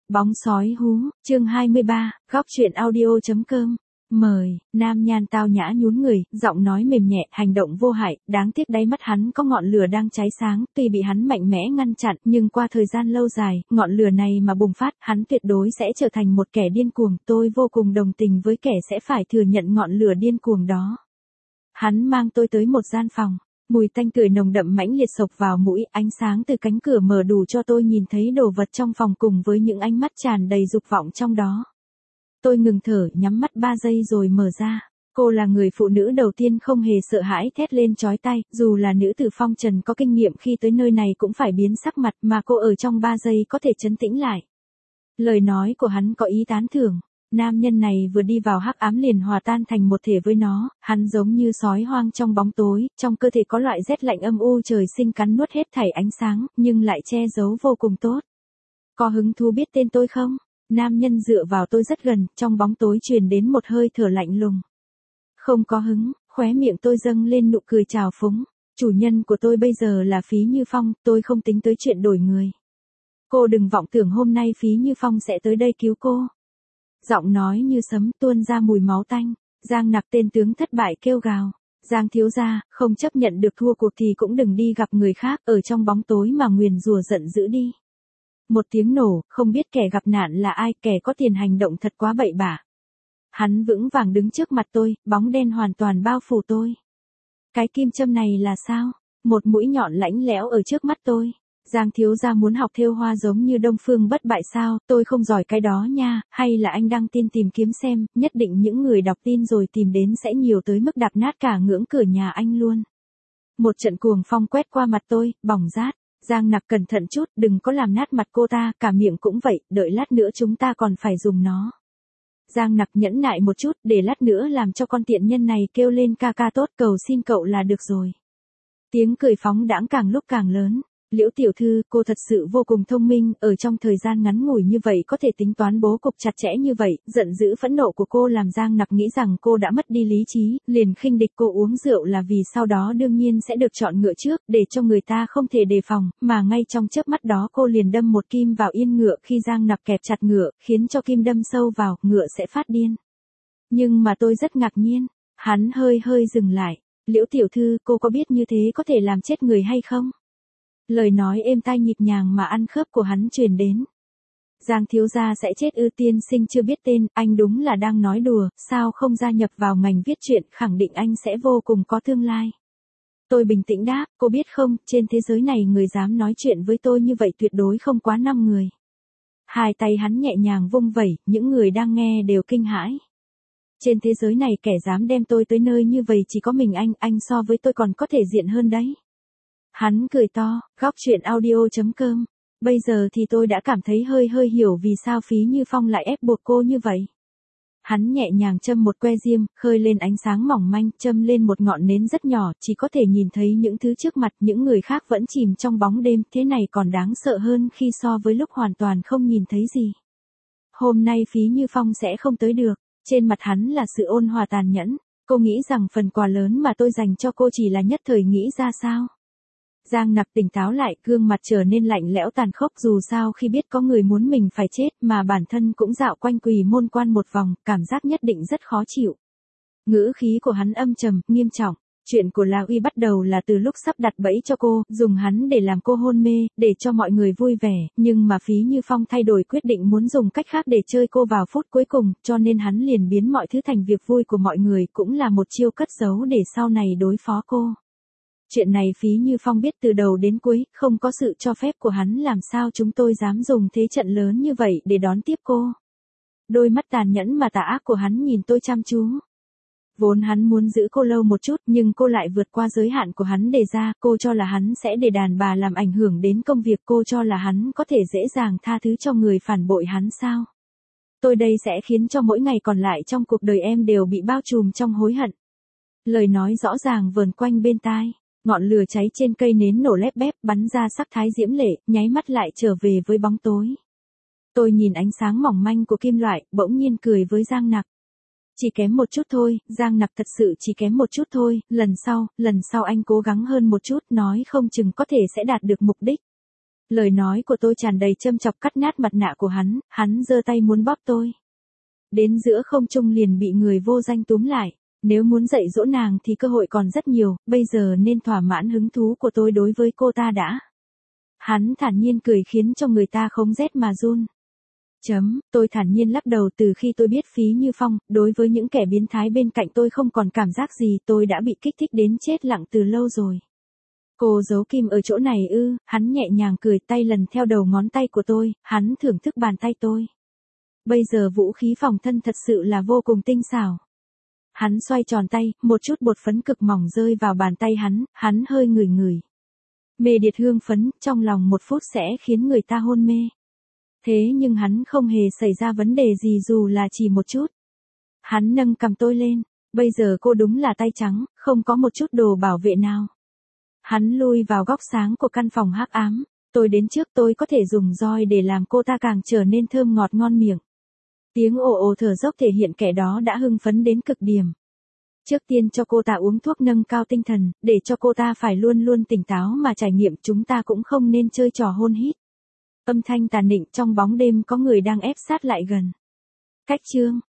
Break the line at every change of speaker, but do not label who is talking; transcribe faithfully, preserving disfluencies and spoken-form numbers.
Bóng sói hú, chương hai mươi ba, góc truyện audio.com. Mời, nam nhan tao nhã nhún người, giọng nói mềm nhẹ, hành động vô hại, đáng tiếc đáy mắt hắn có ngọn lửa đang cháy sáng, tuy bị hắn mạnh mẽ ngăn chặn, nhưng qua thời gian lâu dài, ngọn lửa này mà bùng phát, hắn tuyệt đối sẽ trở thành một kẻ điên cuồng, tôi vô cùng đồng tình với kẻ sẽ phải thừa nhận ngọn lửa điên cuồng đó. Hắn mang tôi tới một gian phòng. Mùi tanh tưởi nồng đậm mãnh liệt sộc vào mũi, ánh sáng từ cánh cửa mở đủ cho tôi nhìn thấy đồ vật trong phòng cùng với những ánh mắt tràn đầy dục vọng trong đó. Tôi ngừng thở, nhắm mắt ba giây rồi mở ra. Cô là người phụ nữ đầu tiên không hề sợ hãi thét lên chói tai, dù là nữ tử phong trần có kinh nghiệm khi tới nơi này cũng phải biến sắc mặt mà cô ở trong ba giây có thể trấn tĩnh lại. Lời nói của hắn có ý tán thưởng. Nam nhân này vừa đi vào hắc ám liền hòa tan thành một thể với nó, hắn giống như sói hoang trong bóng tối, trong cơ thể có loại rét lạnh âm u trời sinh cắn nuốt hết thảy ánh sáng, nhưng lại che giấu vô cùng tốt. Có hứng thú biết tên tôi không? Nam nhân dựa vào tôi rất gần, trong bóng tối truyền đến một hơi thở lạnh lùng. Không có hứng, khóe miệng tôi dâng lên nụ cười trào phúng. Chủ nhân của tôi bây giờ là Phí Như Phong, tôi không tính tới chuyện đổi người. Cô đừng vọng tưởng hôm nay Phí Như Phong sẽ tới đây cứu cô. Giọng nói như sấm tuôn ra mùi máu tanh, Giang Nặc tên tướng thất bại kêu gào. Giang thiếu gia, không chấp nhận được thua cuộc thì cũng đừng đi gặp người khác, ở trong bóng tối mà nguyền rủa giận dữ đi. Một tiếng nổ, không biết kẻ gặp nạn là ai, kẻ có tiền hành động thật quá bậy bạ. Hắn vững vàng đứng trước mặt tôi, bóng đen hoàn toàn bao phủ tôi. Cái kim châm này là sao? Một mũi nhọn lãnh lẽo ở trước mắt tôi. Giang thiếu gia muốn học thêu hoa giống như Đông Phương Bất Bại sao, tôi không giỏi cái đó nha, hay là anh đăng tin tìm kiếm xem, nhất định những người đọc tin rồi tìm đến sẽ nhiều tới mức đạp nát cả ngưỡng cửa nhà anh luôn. Một trận cuồng phong quét qua mặt tôi, bỏng rát. Giang Nặc cẩn thận chút, đừng có làm nát mặt cô ta, cả miệng cũng vậy, đợi lát nữa chúng ta còn phải dùng nó. Giang Nặc nhẫn nại một chút, để lát nữa làm cho con tiện nhân này kêu lên ca ca tốt, cầu xin cậu là được rồi. Tiếng cười phóng đãng càng lúc càng lớn. Liễu tiểu thư, cô thật sự vô cùng thông minh, ở trong thời gian ngắn ngủi như vậy có thể tính toán bố cục chặt chẽ như vậy, giận dữ phẫn nộ của cô làm Giang Nặc nghĩ rằng cô đã mất đi lý trí, liền khinh địch cô uống rượu là vì sau đó đương nhiên sẽ được chọn ngựa trước, để cho người ta không thể đề phòng, mà ngay trong chớp mắt đó cô liền đâm một kim vào yên ngựa khi Giang Nặc kẹp chặt ngựa, khiến cho kim đâm sâu vào, ngựa sẽ phát điên. Nhưng mà tôi rất ngạc nhiên, hắn hơi hơi dừng lại, Liễu tiểu thư, cô có biết như thế có thể làm chết người hay không? Lời nói êm tai nhịp nhàng mà ăn khớp của hắn truyền đến. Giang thiếu gia sẽ chết ư? Tiên sinh chưa biết tên, anh đúng là đang nói đùa, sao không gia nhập vào ngành viết truyện, khẳng định anh sẽ vô cùng có tương lai. Tôi bình tĩnh đáp, cô biết không, trên thế giới này người dám nói chuyện với tôi như vậy tuyệt đối không quá năm người. Hai tay hắn nhẹ nhàng vung vẩy, những người đang nghe đều kinh hãi. Trên thế giới này kẻ dám đem tôi tới nơi như vậy chỉ có mình anh, anh so với tôi còn có thể diện hơn đấy. Hắn cười to, góc truyện audio.com. Bây giờ thì tôi đã cảm thấy hơi hơi hiểu vì sao Phí Như Phong lại ép buộc cô như vậy. Hắn nhẹ nhàng châm một que diêm, khơi lên ánh sáng mỏng manh, châm lên một ngọn nến rất nhỏ, chỉ có thể nhìn thấy những thứ trước mặt, những người khác vẫn chìm trong bóng đêm, thế này còn đáng sợ hơn khi so với lúc hoàn toàn không nhìn thấy gì. Hôm nay Phí Như Phong sẽ không tới được, trên mặt hắn là sự ôn hòa tàn nhẫn, cô nghĩ rằng phần quà lớn mà tôi dành cho cô chỉ là nhất thời nghĩ ra sao? Giang Nặc tỉnh táo lại, gương mặt trở nên lạnh lẽo tàn khốc, dù sao khi biết có người muốn mình phải chết mà bản thân cũng dạo quanh Quỳ Môn Quan một vòng, cảm giác nhất định rất khó chịu. Ngữ khí của hắn âm trầm, nghiêm trọng. Chuyện của La Uy bắt đầu là từ lúc sắp đặt bẫy cho cô, dùng hắn để làm cô hôn mê, để cho mọi người vui vẻ, nhưng mà Phí Như Phong thay đổi quyết định muốn dùng cách khác để chơi cô vào phút cuối cùng, cho nên hắn liền biến mọi thứ thành việc vui của mọi người, cũng là một chiêu cất giấu để sau này đối phó cô. Chuyện này Phí Như Phong biết từ đầu đến cuối, không có sự cho phép của hắn làm sao chúng tôi dám dùng thế trận lớn như vậy để đón tiếp cô. Đôi mắt tàn nhẫn mà tà ác của hắn nhìn tôi chăm chú. Vốn hắn muốn giữ cô lâu một chút nhưng cô lại vượt qua giới hạn của hắn đề ra, cô cho là hắn sẽ để đàn bà làm ảnh hưởng đến công việc, cô cho là hắn có thể dễ dàng tha thứ cho người phản bội hắn sao. Tôi đây sẽ khiến cho mỗi ngày còn lại trong cuộc đời em đều bị bao trùm trong hối hận. Lời nói rõ ràng vờn quanh bên tai. Ngọn lửa cháy trên cây nến nổ lép bép, bắn ra sắc thái diễm lệ, nháy mắt lại trở về với bóng tối. Tôi nhìn ánh sáng mỏng manh của kim loại, bỗng nhiên cười với Giang Nặc. Chỉ kém một chút thôi, Giang Nặc thật sự chỉ kém một chút thôi, lần sau, lần sau anh cố gắng hơn một chút, nói không chừng có thể sẽ đạt được mục đích. Lời nói của tôi tràn đầy châm chọc cắt nát mặt nạ của hắn, hắn giơ tay muốn bóp tôi. Đến giữa không trung liền bị người vô danh túm lại. Nếu muốn dạy dỗ nàng thì cơ hội còn rất nhiều, bây giờ nên thỏa mãn hứng thú của tôi đối với cô ta đã. Hắn thản nhiên cười khiến cho người ta không rét mà run. Chấm, tôi thản nhiên lắc đầu từ khi tôi biết Phí Như Phong, đối với những kẻ biến thái bên cạnh tôi không còn cảm giác gì, tôi đã bị kích thích đến chết lặng từ lâu rồi. Cô giấu kim ở chỗ này ư, hắn nhẹ nhàng cười tay lần theo đầu ngón tay của tôi, hắn thưởng thức bàn tay tôi. Bây giờ vũ khí phòng thân thật sự là vô cùng tinh xảo. Hắn xoay tròn tay, một chút bột phấn cực mỏng rơi vào bàn tay hắn, hắn hơi ngửi ngửi. Mê điệt hương phấn, trong lòng một phút sẽ khiến người ta hôn mê. Thế nhưng hắn không hề xảy ra vấn đề gì dù là chỉ một chút. Hắn nâng cầm tôi lên, bây giờ cô đúng là tay trắng, không có một chút đồ bảo vệ nào. Hắn lui vào góc sáng của căn phòng hắc ám, tôi đến trước tôi có thể dùng roi để làm cô ta càng trở nên thơm ngọt ngon miệng. Tiếng ồ ồ thở dốc thể hiện kẻ đó đã hưng phấn đến cực điểm. Trước tiên cho cô ta uống thuốc nâng cao tinh thần, để cho cô ta phải luôn luôn tỉnh táo mà trải nghiệm, chúng ta cũng không nên chơi trò hôn hít. Âm thanh tàn nịnh trong bóng đêm có người đang ép sát lại gần. Cách chương